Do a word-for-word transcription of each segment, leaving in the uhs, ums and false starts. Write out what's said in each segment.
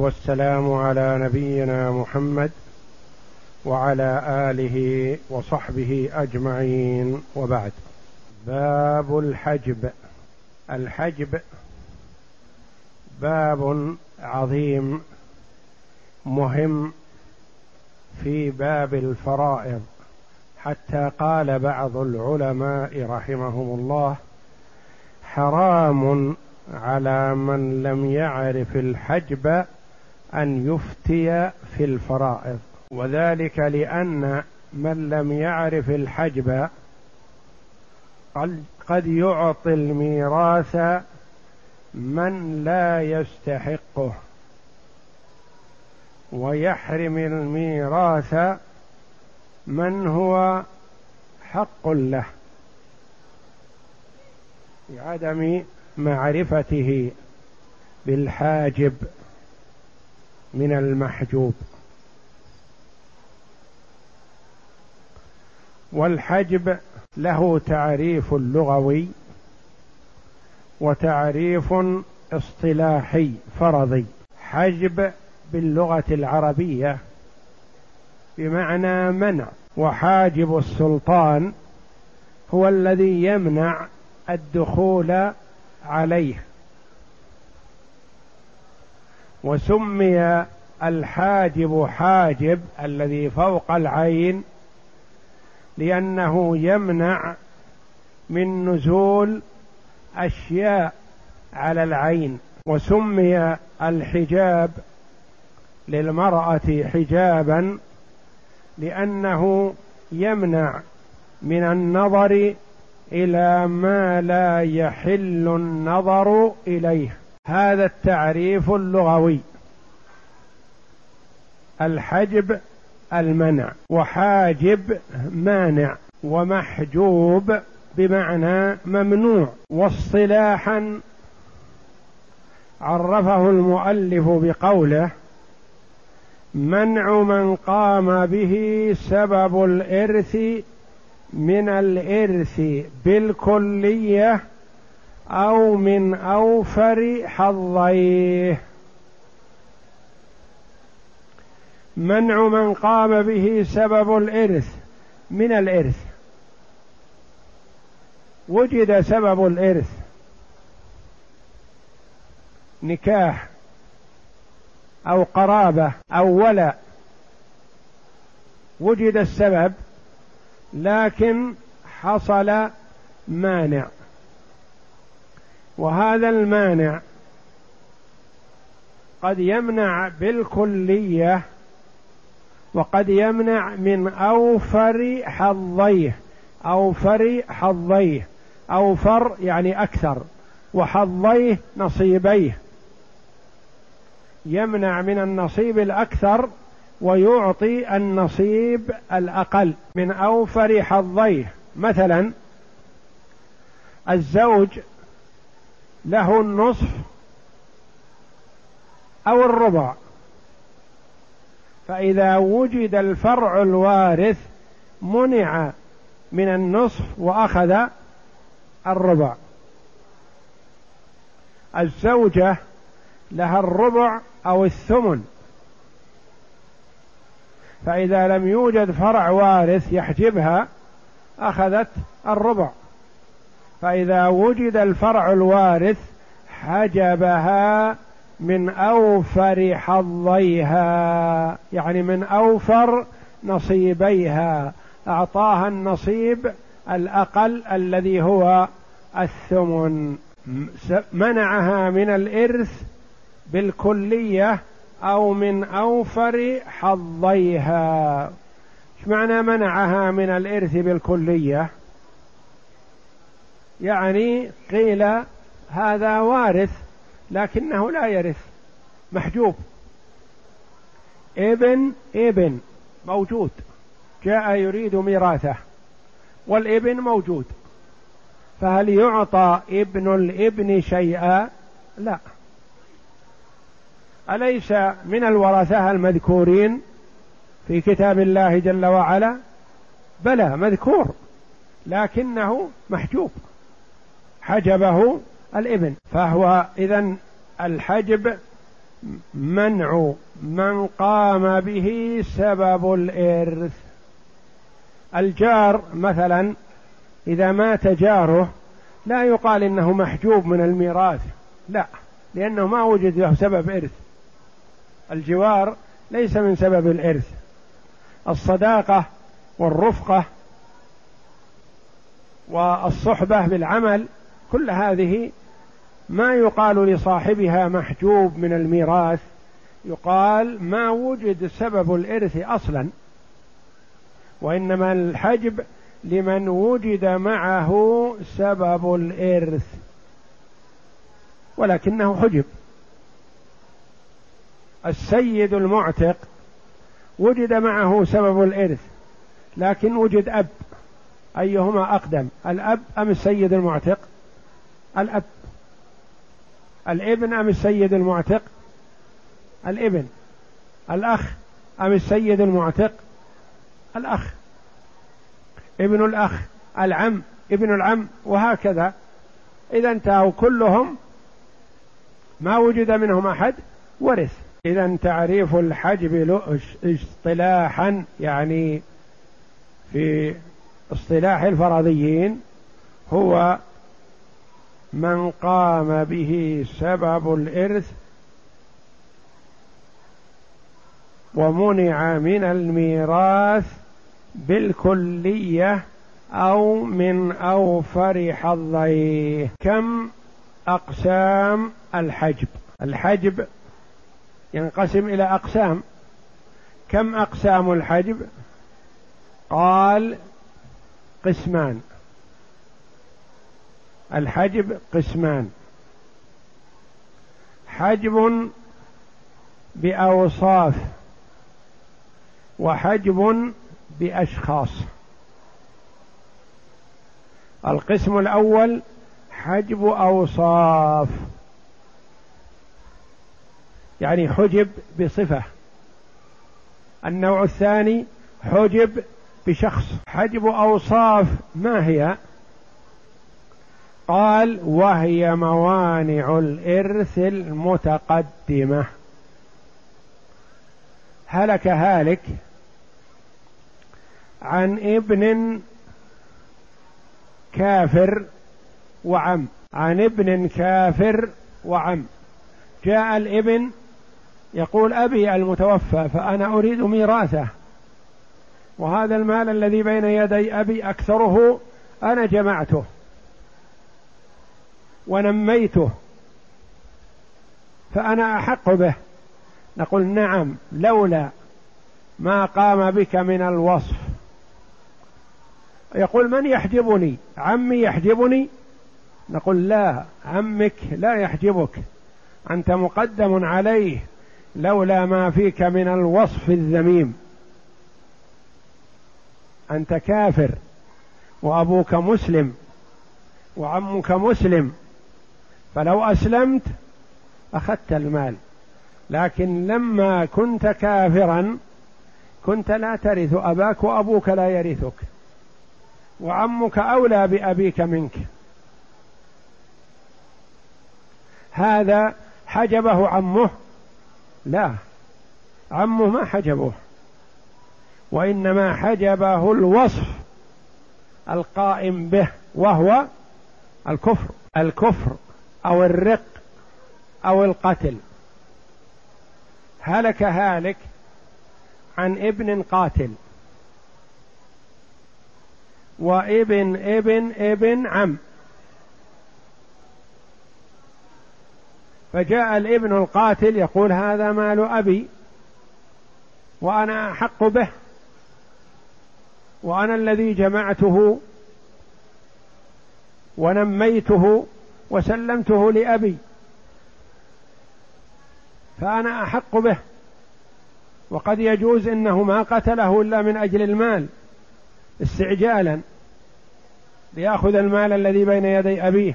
والسلام على نبينا محمد وعلى آله وصحبه أجمعين، وبعد. باب الحجب. الحجب باب عظيم مهم في باب الفرائض، حتى قال بعض العلماء رحمهم الله: حرام على من لم يعرف الحجب أن يفتي في الفرائض، وذلك لأن من لم يعرف الحجب قد يعطي الميراث من لا يستحقه، ويحرم الميراث من هو حق له بعدم معرفته بالحاجب من المحجوب. والحجب له تعريف لغوي وتعريف اصطلاحي فرضي. حجب باللغة العربية بمعنى منع، وحاجب السلطان هو الذي يمنع الدخول عليه. وسمي الحاجب حاجب الذي فوق العين لأنه يمنع من نزول أشياء على العين. وسمي الحجاب للمرأة حجابا لأنه يمنع من النظر إلى ما لا يحل النظر إليه. هذا التعريف اللغوي. الحجب المنع، وحاجب مانع، ومحجوب بمعنى ممنوع. واصطلاحا عرفه المؤلف بقوله: منع من قام به سبب الإرث من الإرث بالكلية أو من أوفر حظيه. منع من قام به سبب الإرث من الإرث. وجد سبب الإرث نكاح أو قرابة أو ولاء، وجد السبب لكن حصل مانع، وهذا المانع قد يمنع بالكلية وقد يمنع من أوفر حظيه. أوفر حظيه، أوفر يعني أكثر، وحظيه نصيبيه، يمنع من النصيب الأكثر ويعطي النصيب الأقل. من أوفر حظيه، مثلا الزوج له النصف أو الربع، فإذا وجد الفرع الوارث منع من النصف وأخذ الربع. الزوجة لها الربع أو الثمن، فإذا لم يوجد فرع وارث يحجبها أخذت الربع، فإذا وجد الفرع الوارث حجبها من أوفر حظيها، يعني من أوفر نصيبيها، أعطاها النصيب الأقل الذي هو الثمن. منعها من الإرث بالكلية أو من أوفر حظيها. ايش معنى منعها من الإرث بالكلية؟ يعني قيل هذا وارث لكنه لا يرث، محجوب. ابن ابن موجود، جاء يريد ميراثه، والابن موجود، فهل يعطى ابن الابن شيئا؟ لا. أليس من الورثة المذكورين في كتاب الله جل وعلا؟ بلى، مذكور، لكنه محجوب، حجبه الابن. فهو إذن الحجب منع من قام به سبب الإرث. الجار مثلا إذا مات جاره لا يقال إنه محجوب من الميراث، لا، لأنه ما وجد له سبب إرث. الجوار ليس من سبب الإرث. الصداقة والرفقة والصحبة بالعمل كل هذه ما يقال لصاحبها محجوب من الميراث، يقال ما وجد سبب الإرث أصلا، وإنما الحجب لمن وجد معه سبب الإرث ولكنه حجب. السيد المعتق وجد معه سبب الإرث لكن وجد أب، أيهما أقدم، الأب أم السيد المعتق؟ الأب. الابن أم السيد المعتق؟ الابن. الأخ أم السيد المعتق؟ الأخ. ابن الأخ، العم، ابن العم، وهكذا. إذا انتهوا كلهم ما وجد منهم أحد ورث. إذا تعريف الحجب اصطلاحا يعني في اصطلاح الفرضيين هو من قام به سبب الإرث ومنع من الميراث بالكلية أو من أوفر حظيه. كم أقسام الحجب؟ الحجب ينقسم إلى أقسام. كم أقسام الحجب؟ قال قسمان. الحجب قسمان: حجب بأوصاف وحجب بأشخاص. القسم الأول حجب أوصاف، يعني حجب بصفة. النوع الثاني حجب بشخص. حجب أوصاف ما هي؟ قال وهي موانع الإرث المتقدمة. هلك هالك عن ابن كافر وعم، عن ابن كافر وعم. جاء الابن يقول أبي المتوفى فأنا أريد ميراثه، وهذا المال الذي بين يدي أبي أكثره أنا جمعته ونميته فأنا أحق به. نقول نعم، لولا ما قام بك من الوصف. يقول من يحجبني؟ عمي يحجبني؟ نقول لا، عمك لا يحجبك، أنت مقدم عليه لولا ما فيك من الوصف الذميم. أنت كافر وأبوك مسلم وعمك مسلم، فلو أسلمت أخذت المال، لكن لما كنت كافرا كنت لا ترث أباك وأبوك لا يرثك، وعمك أولى بأبيك منك. هذا حجبه عمه؟ لا، عمه ما حجبه، وإنما حجبه الوصف القائم به، وهو الكفر الكفر أو الرق أو القتل. هلك هالك عن ابن قاتل وابن ابن ابن عم، فجاء الابن القاتل يقول هذا مال أبي وأنا أحق به، وأنا الذي جمعته ونميته وسلمته لأبي، فأنا أحق به. وقد يجوز إنه ما قتله إلا من أجل المال استعجالا ليأخذ المال الذي بين يدي أبيه،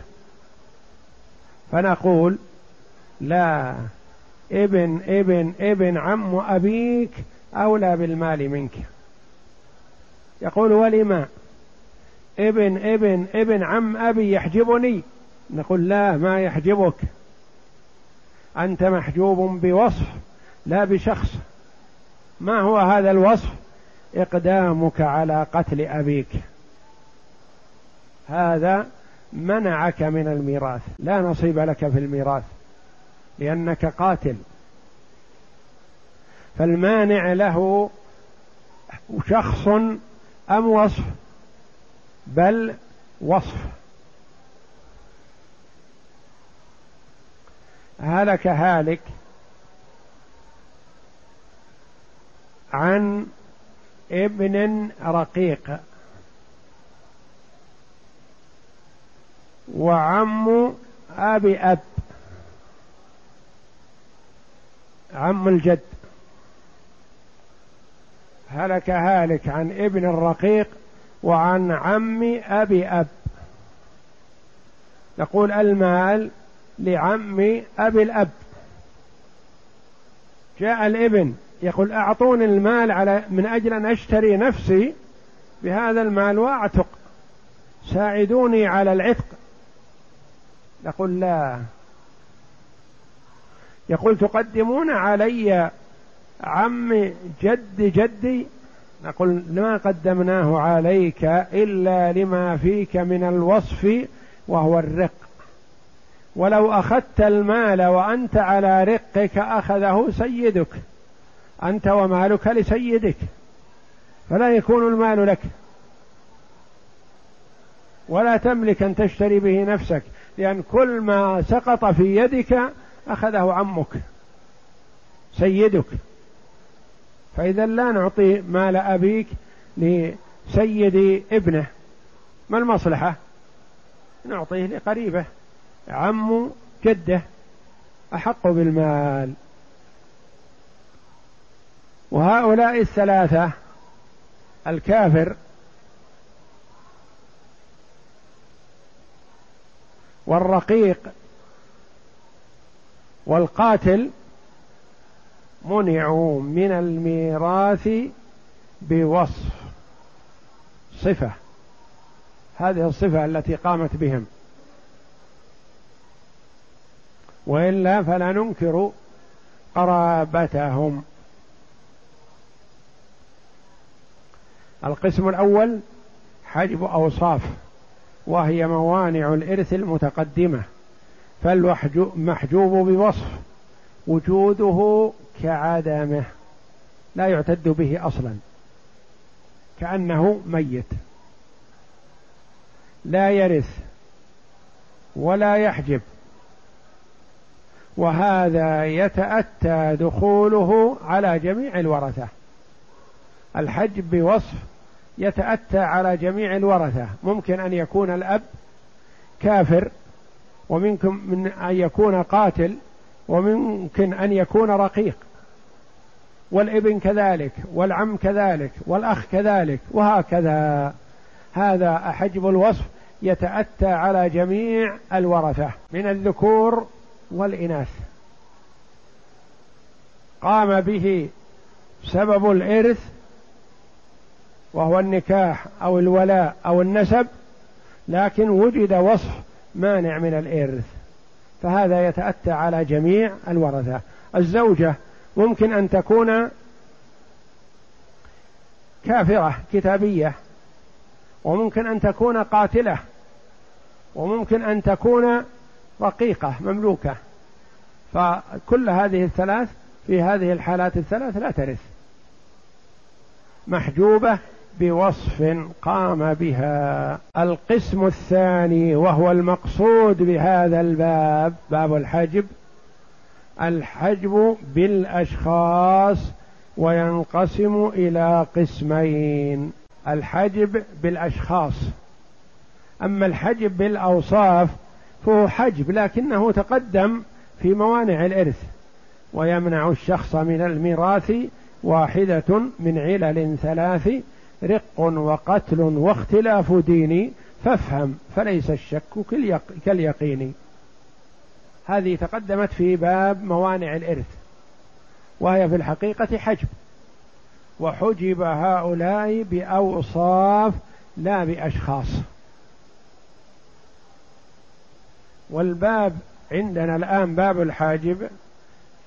فنقول لا، ابن ابن ابن عم أبيك أولى بالمال منك. يقول ولما؟ ابن ابن ابن عم أبي يحجبني؟ نقول لا، ما يحجبك، أنت محجوب بوصف لا بشخص. ما هو هذا الوصف؟ إقدامك على قتل أبيك، هذا منعك من الميراث، لا نصيب لك في الميراث لأنك قاتل. فالمانع له شخص أم وصف؟ بل وصف. هلك هالك عن ابن رقيق وعم أبي أب، عم الجد. هلك هالك عن ابن الرقيق وعن عم أبي أب. نقول المال لعم أبي الأب. جاء الابن يقول أعطوني المال على من أجل أن أشتري نفسي بهذا المال وأعتق، ساعدوني على العتق. نقول لا. يقول تقدمون علي عم جد جدي. نقول ما قدمناه عليك إلا لما فيك من الوصف وهو الرق، ولو أخذت المال وأنت على رقك أخذه سيدك، أنت ومالك لسيدك، فلا يكون المال لك ولا تملك أن تشتري به نفسك، لأن كل ما سقط في يدك أخذه عمك سيدك. فإذا لا نعطي مال أبيك لسيد ابنه، ما المصلحة؟ نعطيه لقريبه، عم جده أحق بالمال. وهؤلاء الثلاثة، الكافر والرقيق والقاتل، منعوا من الميراث بوصف، صفة، هذه الصفة التي قامت بهم، وإلا فلا ننكر قرابتهم. القسم الأول حجب أوصاف، وهي موانع الإرث المتقدمة، فالمحجوب بوصف وجوده كعدمه، لا يعتد به أصلا، كأنه ميت، لا يرث ولا يحجب. وهذا يتأتى دخوله على جميع الورثة. الحجب بوصف يتأتى على جميع الورثة، ممكن أن يكون الأب كافر، وممكن من أن يكون قاتل، وممكن أن يكون رقيق، والابن كذلك، والعم كذلك، والأخ كذلك، وهكذا. هذا حجب الوصف يتأتى على جميع الورثة من الذكور والإناث، قام به سبب الإرث وهو النكاح أو الولاء أو النسب، لكن وجد وصف مانع من الإرث، فهذا يتأتى على جميع الورثة. الزوجة ممكن أن تكون كافرة كتابية، وممكن أن تكون قاتلة، وممكن أن تكون رقيقة مملوكة، فكل هذه الثلاث في هذه الحالات الثلاث لا ترث، محجوبة بوصف قام بها. القسم الثاني وهو المقصود بهذا الباب، باب الحجب، الحجب بالأشخاص، وينقسم إلى قسمين: الحجب بالأشخاص. أما الحجب بالأوصاف فهو حجب لكنه تقدم في موانع الإرث، ويمنع الشخص من الميراث واحدة من علل ثلاث: رق وقتل واختلاف دين، فافهم فليس الشك كاليقين. هذه تقدمت في باب موانع الإرث، وهي في الحقيقة حجب، وحجب هؤلاء بأوصاف لا بأشخاص. والباب عندنا الآن باب الحاجب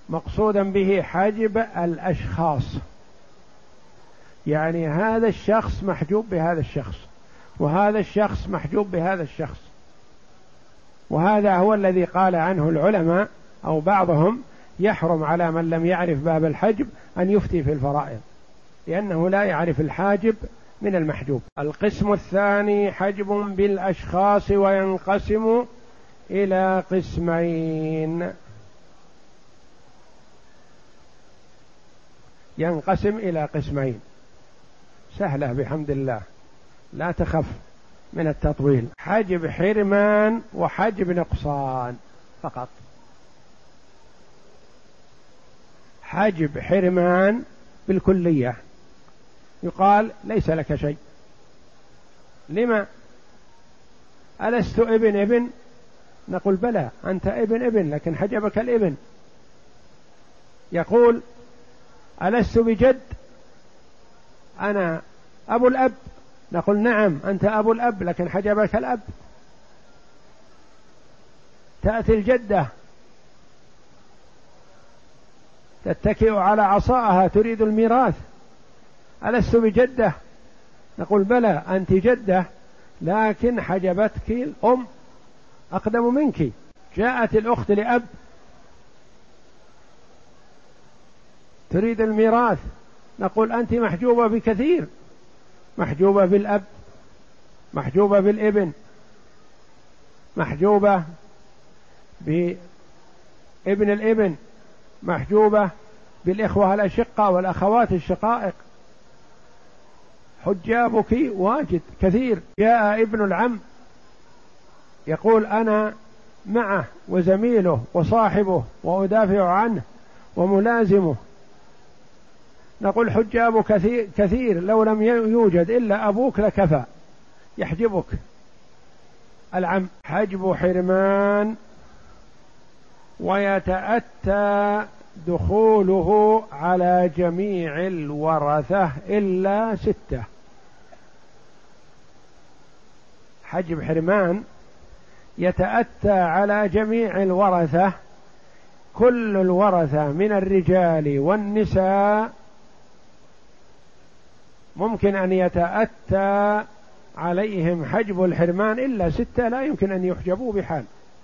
مقصودا به حجب الأشخاص، يعني هذا الشخص محجوب بهذا الشخص، وهذا الشخص محجوب بهذا الشخص. وهذا هو الذي قال عنه العلماء أو بعضهم: يحرم على من لم يعرف باب الحجب أن يفتي في الفرائض، لأنه لا يعرف الحاجب من المحجوب. القسم الثاني حجب بالأشخاص، وينقسم إلى قسمين. ينقسم إلى قسمين، سهلة بحمد الله، لا تخف من التطويل. حجب حرمان وحجب نقصان فقط. حجب حرمان بالكلية، يقال: ليس لك شيء. لما؟ ألست ابن ابن؟ نقول: بلى، أنت ابن ابن، لكن حجبك الابن. يقول: ألست بجد؟ أنا أبو الأب. نقول: نعم، أنت أبو الأب، لكن حجبك الأب. تأتي الجدة تتكئ على عصاها تريد الميراث: ألست بجدة؟ نقول: بلى، أنت جدة، لكن حجبتك الأم أقدم منك. جاءت الأخت لأب تريد الميراث، نقول: أنت محجوبة بكثير، محجوبة بالأب، محجوبة بالابن، محجوبة بابن الابن، محجوبة بالإخوة الأشقة والأخوات الشقائق. حجابك واجد كثير. جاء ابن العم يقول: أنا معه وزميله وصاحبه وأدافع عنه وملازمه. نقول: حجاب كثير, كثير لو لم يوجد إلا أبوك لكفى، يحجبك العم. حجب حرمان، ويتأتى دخوله على جميع الورثة إلا ستة. حجب حرمان يتأتى على جميع الورثة، كل الورثة من الرجال والنساء ممكن أن يتأتى عليهم حجب الحرمان إلا ستة، لا يمكن أن يحجبوا بحال،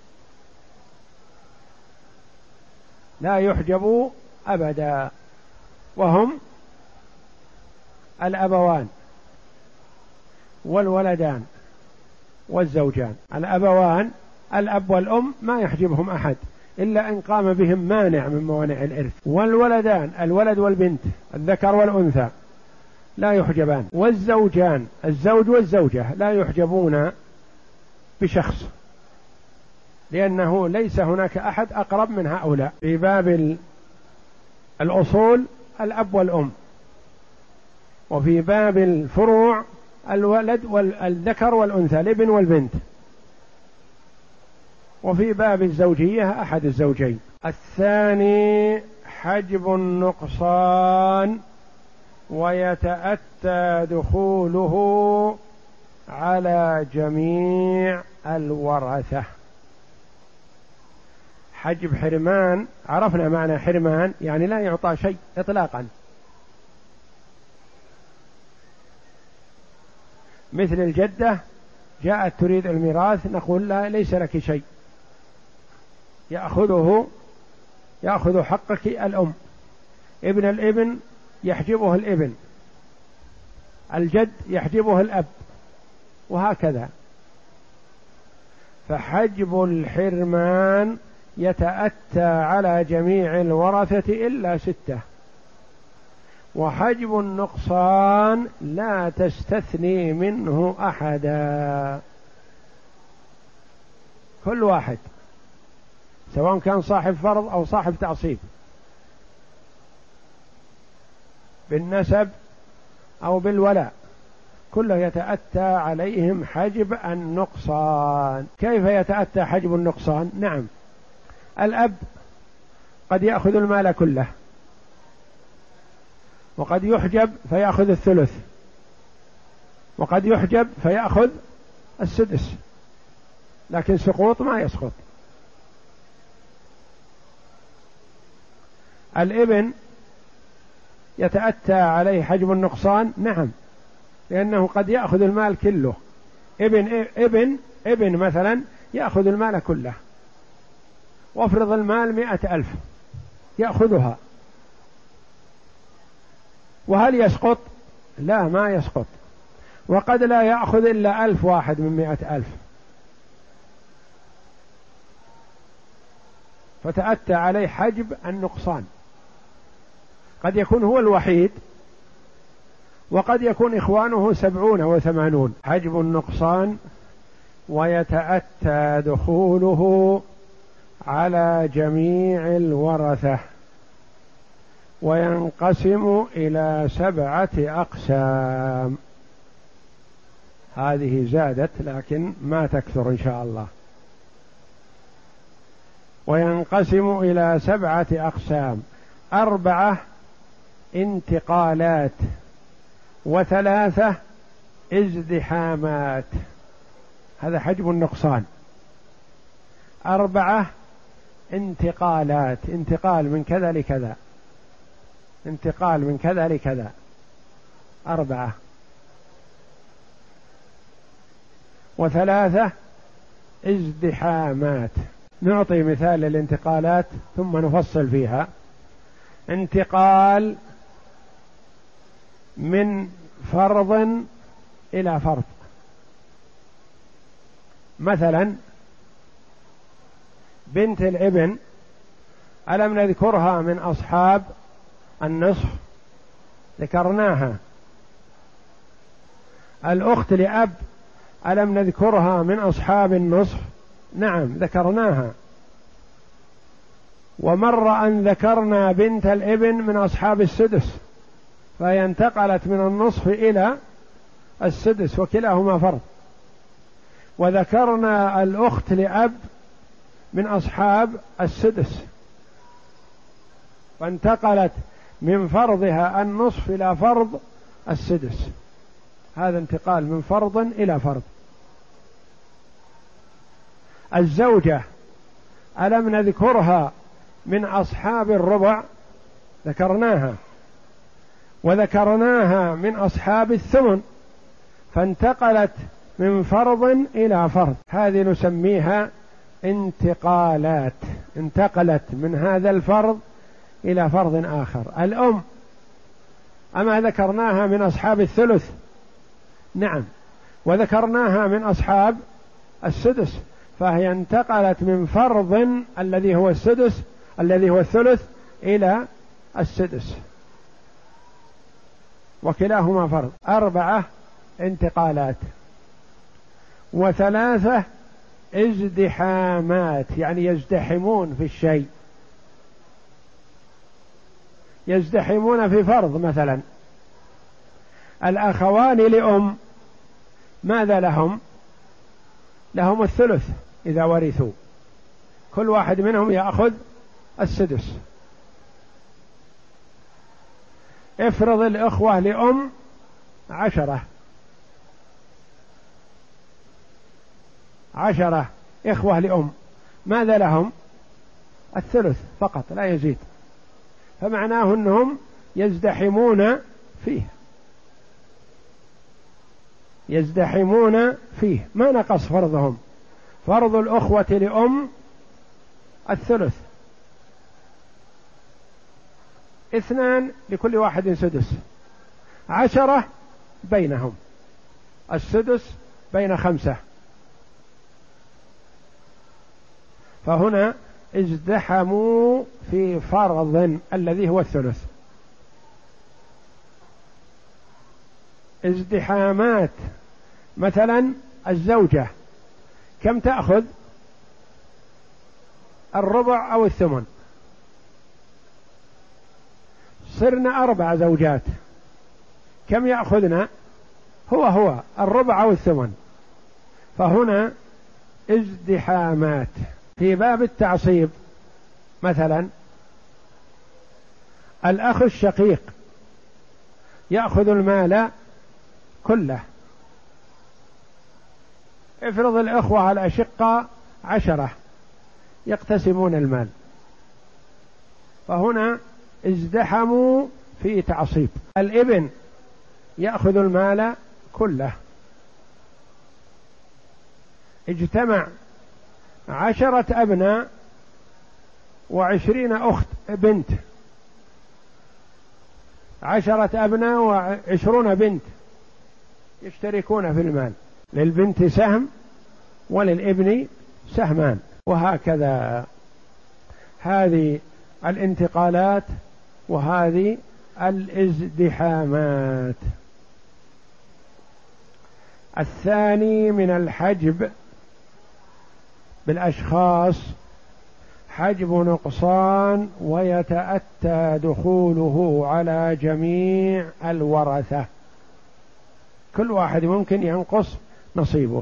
لا يحجبوا أبدا. وهم الأبوان والولدان والزوجان. الأبوان الأب والأم ما يحجبهم أحد إلا إن قام بهم مانع من موانع الإرث. والولدان الولد والبنت الذكر والأنثى لا يحجبان. والزوجان الزوج والزوجة لا يحجبون بشخص، لأنه ليس هناك أحد أقرب من هؤلاء. في باب الأصول الأب والأم، وفي باب الفروع الولد والذكر والأنثى الابن والبنت، وفي باب الزوجية أحد الزوجين. الثاني حجب النقصان، ويتأتى دخوله على جميع الورثة. حجب حرمان، عرفنا معنى حرمان، يعني لا يعطى شيء إطلاقا، مثل الجدة جاءت تريد الميراث، نقول: لا، ليس لك شيء، يأخذه يأخذ حقك الأم. ابن الابن يحجبه الابن، الجد يحجبه الأب، وهكذا. فحجب الحرمان يتأتى على جميع الورثة إلا ستة. وحجب النقصان لا تستثني منه أحدا، كل واحد سواء كان صاحب فرض أو صاحب تعصيب، بالنسب أو بالولاء، كله يتأتى عليهم حجب النقصان. كيف يتأتى حجب النقصان؟ نعم، الأب قد يأخذ المال كله، وقد يحجب فيأخذ الثلث، وقد يحجب فيأخذ السدس، لكن سقوط ما يسقط. الابن يتأتى عليه حجب النقصان؟ نعم، لأنه قد يأخذ المال كله. ابن ابن ابن مثلا يأخذ المال كله، وافرض المال مئة ألف يأخذها، وهل يسقط؟ لا، ما يسقط. وقد لا يأخذ إلا ألف واحد من مئة ألف، فتأتى عليه حجب النقصان. قد يكون هو الوحيد، وقد يكون إخوانه سبعون وثمانون. حجب النقصان ويتأتى دخوله على جميع الورثة، وينقسم إلى سبعة أقسام. هذه زادت لكن ما تكثر إن شاء الله. وينقسم إلى سبعة أقسام: أربعة انتقالات، وثلاثة ازدحامات. هذا حجب النقصان. أربعة انتقالات، انتقال من كذا لكذا، انتقال من كذا لكذا، أربعة. وثلاثة ازدحامات. نعطي مثال للانتقالات ثم نفصل فيها. انتقال من فرض إلى فرض، مثلا بنت الابن ألم نذكرها من أصحاب النصف؟ ذكرناها. الأخت لأب ألم نذكرها من أصحاب النصف؟ نعم ذكرناها. ومر أن ذكرنا بنت الابن من أصحاب السدس، فهي انتقلت من النصف إلى السدس وكلاهما فرض. وذكرنا الأخت لأب من أصحاب السدس، فانتقلت من فرضها النصف إلى فرض السدس. هذا انتقال من فرض إلى فرض. الزوجة ألم نذكرها من أصحاب الربع؟ ذكرناها. وذكرناها من أصحاب الثمن، فانتقلت من فرض إلى فرض. هذه نسميها انتقالات، انتقلت من هذا الفرض إلى فرض آخر. الأم أما ذكرناها من أصحاب الثلث؟ نعم. وذكرناها من أصحاب السدس، فهي انتقلت من فرض الذي هو السدس الذي هو الثلث إلى السدس، وكلاهما فرض. أربعة انتقالات. وثلاثة ازدحامات، يعني يزدحمون في الشيء، يزدحمون في فرض. مثلا الأخوان لأم ماذا لهم؟ لهم الثلث إذا ورثوا، كل واحد منهم يأخذ السدس. افرض الإخوة لأم عشرة، عشرة إخوة لأم ماذا لهم؟ الثلث فقط لا يزيد، فمعناه أنهم يزدحمون فيه، يزدحمون فيه، ما نقص فرضهم. فرض الأخوة لأم الثلث، اثنان لكل واحد سدس، عشرة بينهم، السدس بين خمسة، فهنا ازدحموا في فرض الذي هو الثلث. ازدحامات. مثلا الزوجة كم تأخذ؟ الربع أو الثمن. صرنا أربع زوجات، كم يأخذنا؟ هو هو الربع أو الثمن، فهنا ازدحامات. في باب التعصيب مثلا الأخ الشقيق يأخذ المال كله. افرض الأخوة الأشقاء عشرة يقتسمون المال، فهنا ازدحموا في تعصيب. الابن يأخذ المال كله، اجتمع عشرة أبناء وعشرين أخت بنت، عشرة أبناء وعشرون بنت يشتركون في المال، للبنت سهم وللابن سهمان، وهكذا. هذه الانتقالات وهذه الازدحامات. الثاني من الحجب بالأشخاص حجب نقصان ويتأتى دخوله على جميع الورثة، كل واحد ممكن ينقص نصيبه.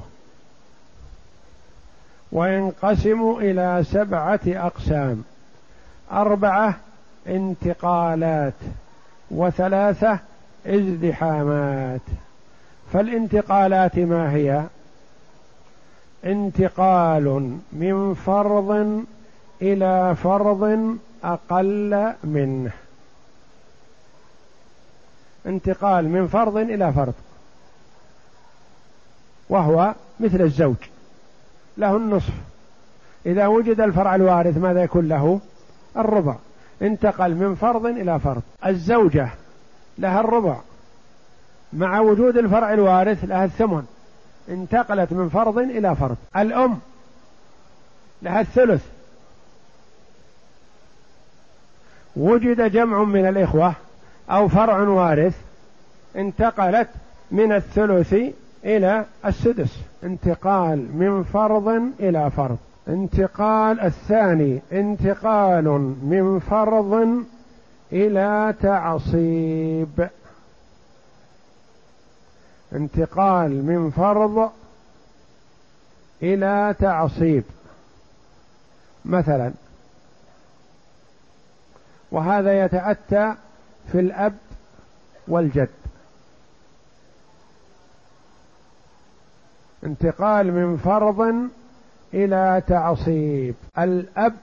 وينقسم إلى سبعة أقسام: أربعة انتقالات وثلاثة ازدحامات. فالانتقالات ما هي؟ انتقال من فرض إلى فرض أقل منه، انتقال من فرض إلى فرض، وهو مثل الزوج له النصف، إذا وجد الفرع الوارث ماذا يكون له؟ الربع، انتقل من فرض إلى فرض. الزوجة لها الربع مع وجود الفرع الوارث لها الثمن، انتقلت من فرض إلى فرض. الأم لها الثلث، وجد جمع من الإخوة أو فرع وارث انتقلت من الثلث إلى السدس، انتقال من فرض إلى فرض. انتقال الثاني انتقال من فرض إلى تعصيب، انتقال من فرض إلى تعصيب مثلا، وهذا يتأتى في الأب والجد. انتقال من فرض إلى تعصيب، الأب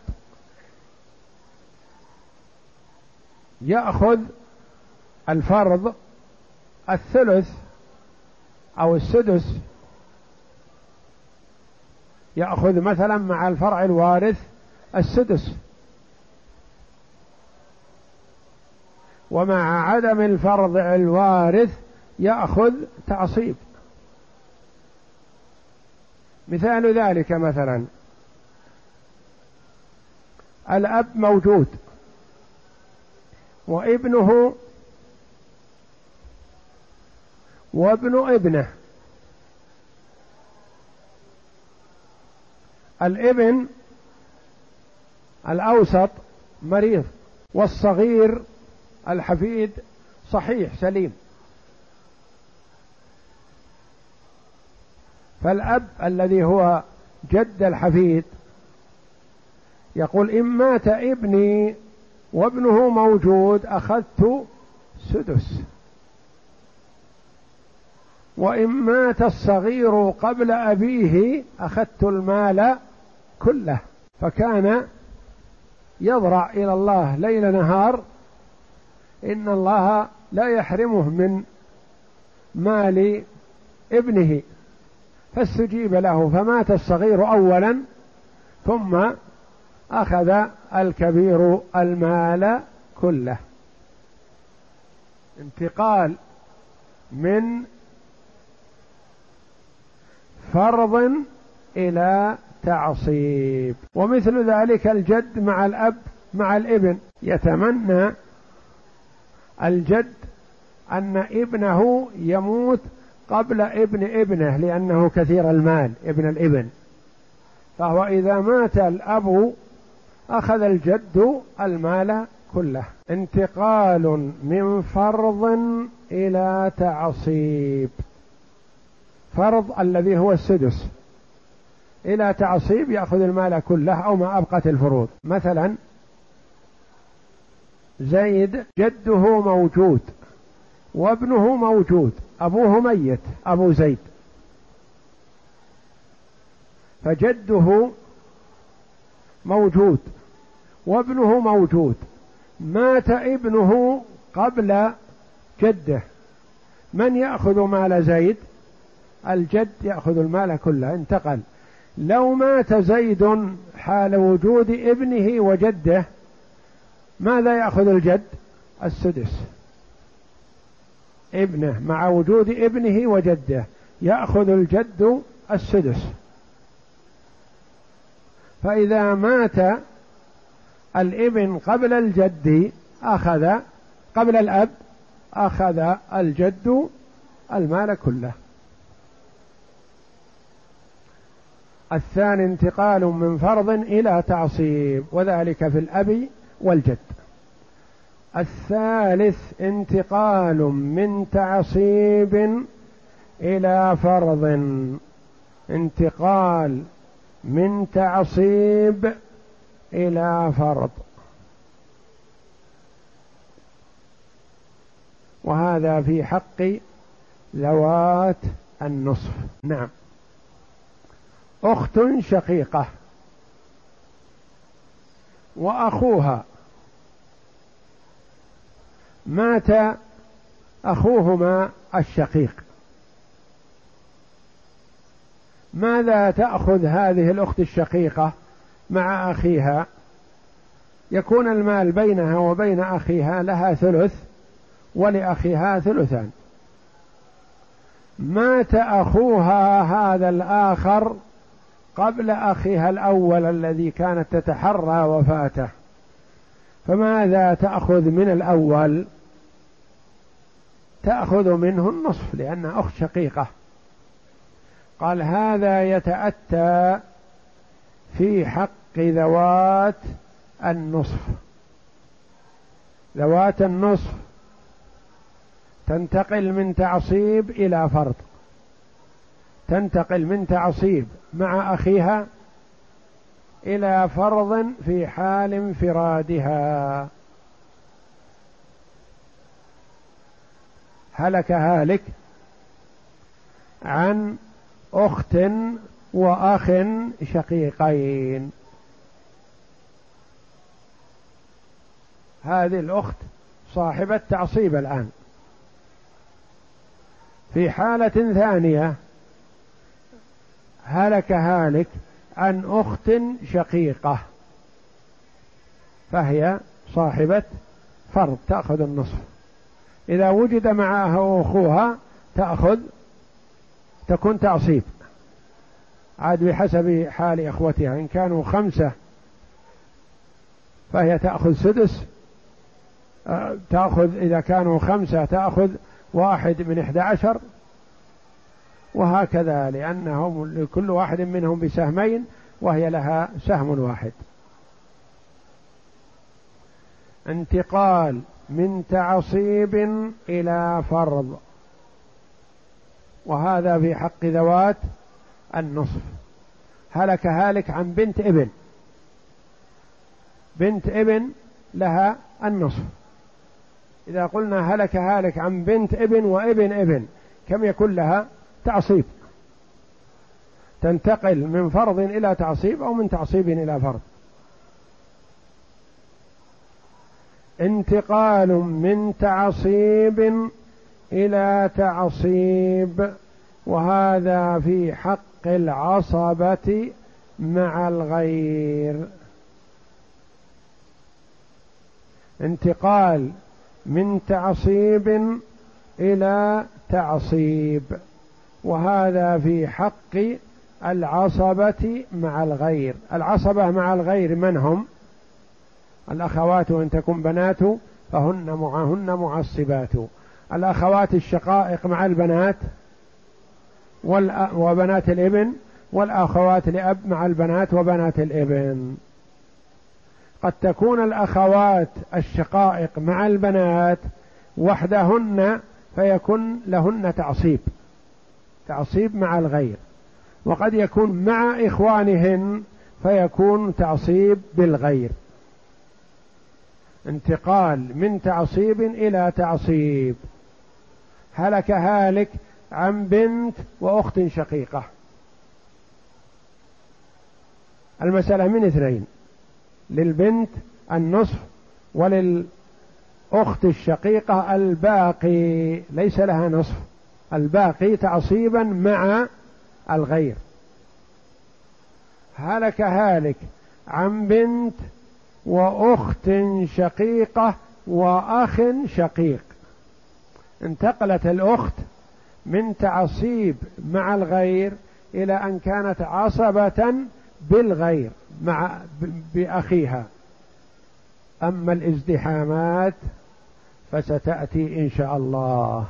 يأخذ الفرض الثلث أو السدس، يأخذ مثلا مع الفرع الوارث السدس، ومع عدم الفرض الوارث يأخذ تعصيب. مثال ذلك مثلا الأب موجود وابنه وابن ابنه، الابن الأوسط مريض والصغير الحفيد صحيح سليم، فالأب الذي هو جد الحفيد يقول: إن مات ابني وابنه موجود أخذت سدس، وإن مات الصغير قبل أبيه أخذت المال كله. فكان يضرع إلى الله ليل نهار إن الله لا يحرمه من مال ابنه، فاستجيب له، فمات الصغير أولا ثم أخذ الكبير المال كله. انتقال من فرض إلى تعصيب. ومثل ذلك الجد مع الأب مع الابن، يتمنى الجد أن ابنه يموت قبل ابن ابنه لأنه كثير المال ابن الابن، فهو إذا مات الأب أخذ الجد المال كله. انتقال من فرض إلى تعصيب، فرض الذي هو السدس إلى تعصيب يأخذ المال كله أو ما أبقت الفروض. مثلا زيد جده موجود وابنه موجود، أبوه ميت أبو زيد، فجده موجود وابنه موجود، مات ابنه قبل جده، من يأخذ مال زيد؟ الجد يأخذ المال كله، انتقل. لو مات زيد حال وجود ابنه وجده، ماذا يأخذ الجد؟ السدس. ابنه مع وجود ابنه وجده يأخذ الجد السدس. فإذا مات الابن قبل الجد أخذ قبل الأب أخذ الجد المال كله. الثاني انتقال من فرض إلى تعصيب، وذلك في الأب والجد. الثالث انتقال من تعصيب إلى فرض، انتقال من تعصيب إلى فرض، وهذا في حق ذوات النصف. نعم. أخت شقيقة وأخوها، مات أخوهما الشقيق، ماذا تأخذ هذه الأخت الشقيقة مع أخيها؟ يكون المال بينها وبين أخيها، لها ثلث ولأخيها ثلثان. مات أخوها هذا الآخر قبل أخيها الأول الذي كانت تتحرى وفاته، فماذا تأخذ من الأول؟ تأخذ منه النصف لأنها أخت شقيقة. قال هذا يتأتى في حق ذوات النصف. ذوات النصف تنتقل من تعصيب إلى فرض، تنتقل من تعصيب مع أخيها إلى فرض في حال انفرادها. هلك هالك عن أخت وأخ شقيقين، هذه الأخت صاحبة تعصيب الآن. في حالة ثانية هلك هالك عن أخت شقيقة، فهي صاحبة فرض تأخذ النصف. إذا وجد معها أخوها تأخذ تكون تعصيب، عاد بحسب حال إخوتها. إن كانوا خمسة فهي تأخذ سدس، تأخذ إذا كانوا خمسة تأخذ واحد من إحدى عشر، وهكذا، لأنهم لكل واحد منهم بسهمين وهي لها سهم واحد. انتقال من تعصيب إلى فرض، وهذا في حق ذوات النصف. هلك هالك عن بنت ابن، بنت ابن لها النصف. إذا قلنا هلك هالك عن بنت ابن وابن ابن، كم يكون لها؟ تعصيب، تنتقل من فرض إلى تعصيب أو من تعصيب إلى فرض. انتقال من تعصيب إلى تعصيب، وهذا في حق العصبة مع الغير. انتقال من تعصيب إلى تعصيب، وهذا في حق العصبة مع الغير. العصبة مع الغير من هم؟ الأخوات وإن تكن بنات فهن معهن معصبات. الأخوات الشقائق مع البنات وبنات الابن، والأخوات لأب مع البنات وبنات الابن. قد تكون الأخوات الشقائق مع البنات وحدهن فيكون لهن تعصيب، تعصيب مع الغير، وقد يكون مع إخوانهن فيكون تعصيب بالغير. انتقال من تعصيب إلى تعصيب. هلك هالك عن بنت وأخت شقيقة، المسألة من اثنين، للبنت النصف وللأخت الشقيقة الباقي، ليس لها نصف، الباقي تعصيبا مع الغير. هلك هالك عن بنت وأخت شقيقة وأخ شقيق، انتقلت الأخت من تعصيب مع الغير إلى أن كانت عصبة بالغير مع بأخيها. أما الازدحامات فستأتي إن شاء الله،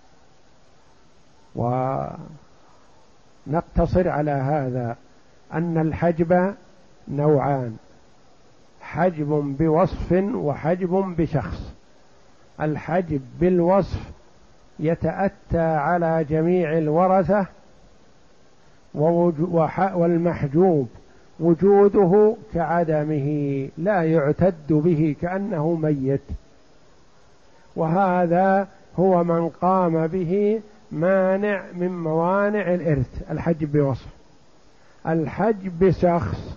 ونقتصر على هذا أن الحجب نوعان: حجب بوصف وحجب بشخص. الحجب بالوصف يتأتى على جميع الورثة، والمحجوب وجوده كعدمه لا يعتد به كأنه ميت، وهذا هو من قام به مانع من موانع الإرث، الحجب بوصف. الحجب بشخص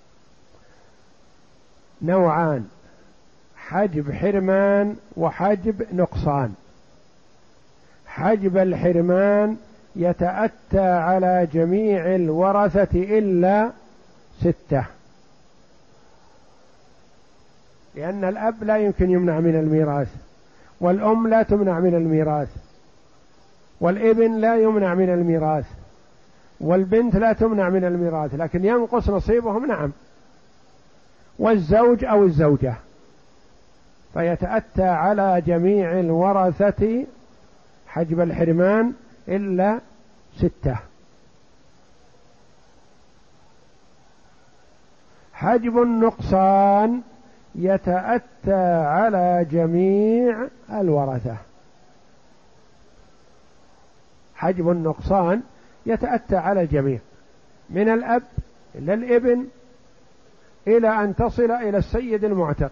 نوعان: حجب حرمان وحجب نقصان. حجب الحرمان يتأتى على جميع الورثة إلا ستة، لأن الأب لا يمكن يمنع من الميراث، والأم لا تمنع من الميراث، والابن لا يمنع من الميراث، والبنت لا تمنع من الميراث، لكن ينقص نصيبهم نعم، والزوج أو الزوجة. فيتأتى على جميع الورثة حجب الحرمان إلا ستة. حجب النقصان يتأتى على جميع الورثة. حجب النقصان يتأتى على الجميع، من الأب إلى الابن إلى أن تصل إلى السيد المعتق.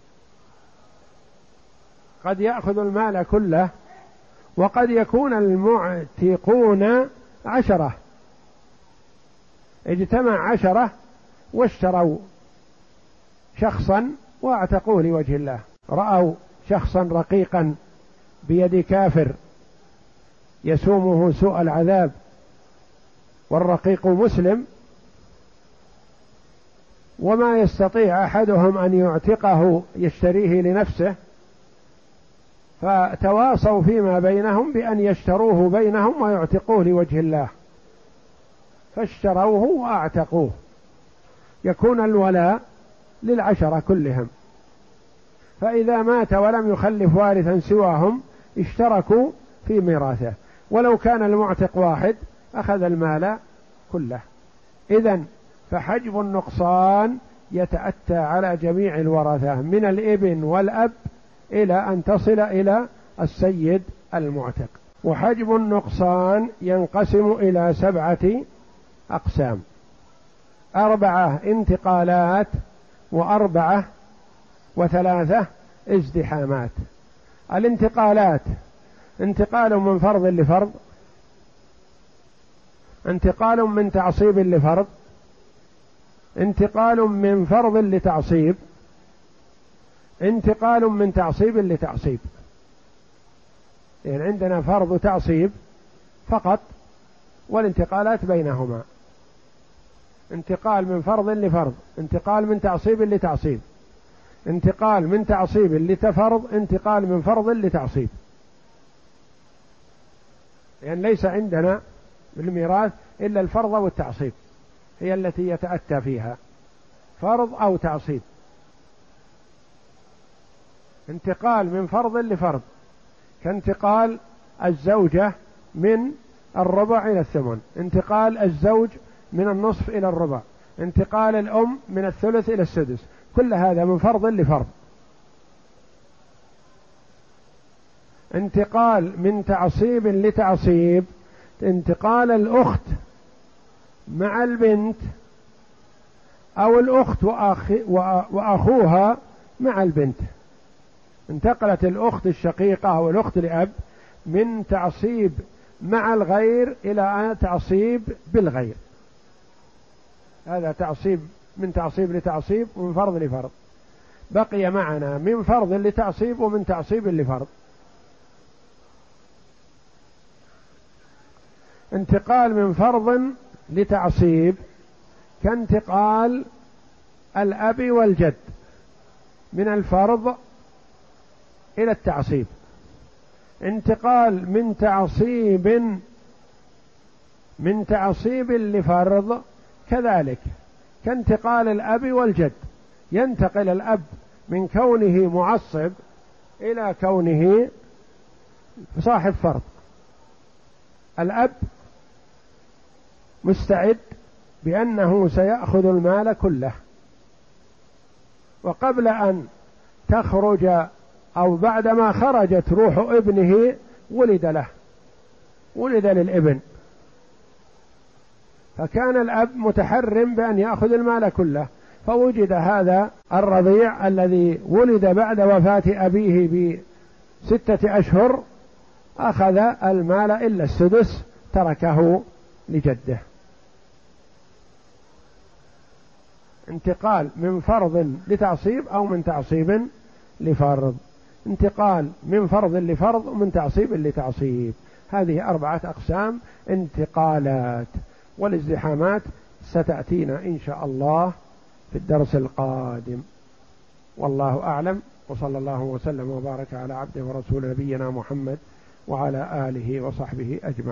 قد يأخذ المال كله، وقد يكون المعتقون عشرة، اجتمع عشرة واشتروا شخصا واعتقوه لوجه الله، رأوا شخصا رقيقا بيد كافر يسومه سوء العذاب، والرقيق مسلم، وما يستطيع أحدهم أن يعتقه يشتريه لنفسه، فتواصوا فيما بينهم بأن يشتروه بينهم ويعتقوه لوجه الله، فاشتروه وأعتقوه، يكون الولاء للعشرة كلهم. فإذا مات ولم يخلف وارثا سواهم اشتركوا في ميراثه، ولو كان المعتق واحد أخذ المال كله. إذن فحجب النقصان يتأتى على جميع الورثة من الابن والأب إلى أن تصل إلى السيد المعتق. وحجب النقصان ينقسم إلى سبعة أقسام: أربعة انتقالات، وأربعة وثلاثة ازدحامات. الانتقالات: انتقال من فرض لفرض، انتقال من تعصيب لفرض، انتقال من فرض لتعصيب، انتقال من تعصيب لتعصيب. يعني عندنا فرض تعصيب فقط، والانتقالات بينهما: انتقال من فرض لفرض، انتقال من تعصيب لتعصيب، انتقال من تعصيب لتفرض، انتقال من فرض لتعصيب. يعني ليس عندنا بالميراث إلا الفرض والتعصيب، هي التي يتأتى فيها فرض أو تعصيب. انتقال من فرض لفرض كانتقال الزوجة من الربع إلى الثمن، انتقال الزوج من النصف إلى الربع، انتقال الأم من الثلث إلى السدس، كل هذا من فرض لفرض. انتقال من تعصيب لتعصيب: انتقال الأخت مع البنت، أو الأخت وأخوها مع البنت. انتقلت الأخت الشقيقة أو الأخت لأب من تعصيب مع الغير إلى تعصيب بالغير، هذا تعصيب من تعصيب لتعصيب ومن فرض لفرض. بقي معنا من فرض لتعصيب ومن تعصيب لفرض. انتقال من فرض لتعصيب كانتقال الأب والجد من الفرض إلى التعصيب. انتقال من تعصيب من تعصيب لفرض كذلك كانتقال الأب والجد، ينتقل الأب من كونه معصب إلى كونه صاحب فرض. الأب مستعد بأنه سيأخذ المال كله، وقبل أن تخرج أو بعدما خرجت روح ابنه ولد له ولد للابن، فكان الأب متحرم بأن يأخذ المال كله، فوجد هذا الرضيع الذي ولد بعد وفاة أبيه بستة أشهر، أخذ المال إلا السدس تركه لجده. انتقال من فرض لتعصيب أو من تعصيب لفرض. انتقال من فرض لفرض ومن تعصيب لتعصيب، هذه أربعة أقسام انتقالات، والازدحامات ستأتينا إن شاء الله في الدرس القادم. والله أعلم، وصلى الله وسلم وبارك على عبده ورسول نبينا محمد وعلى آله وصحبه أجمعين.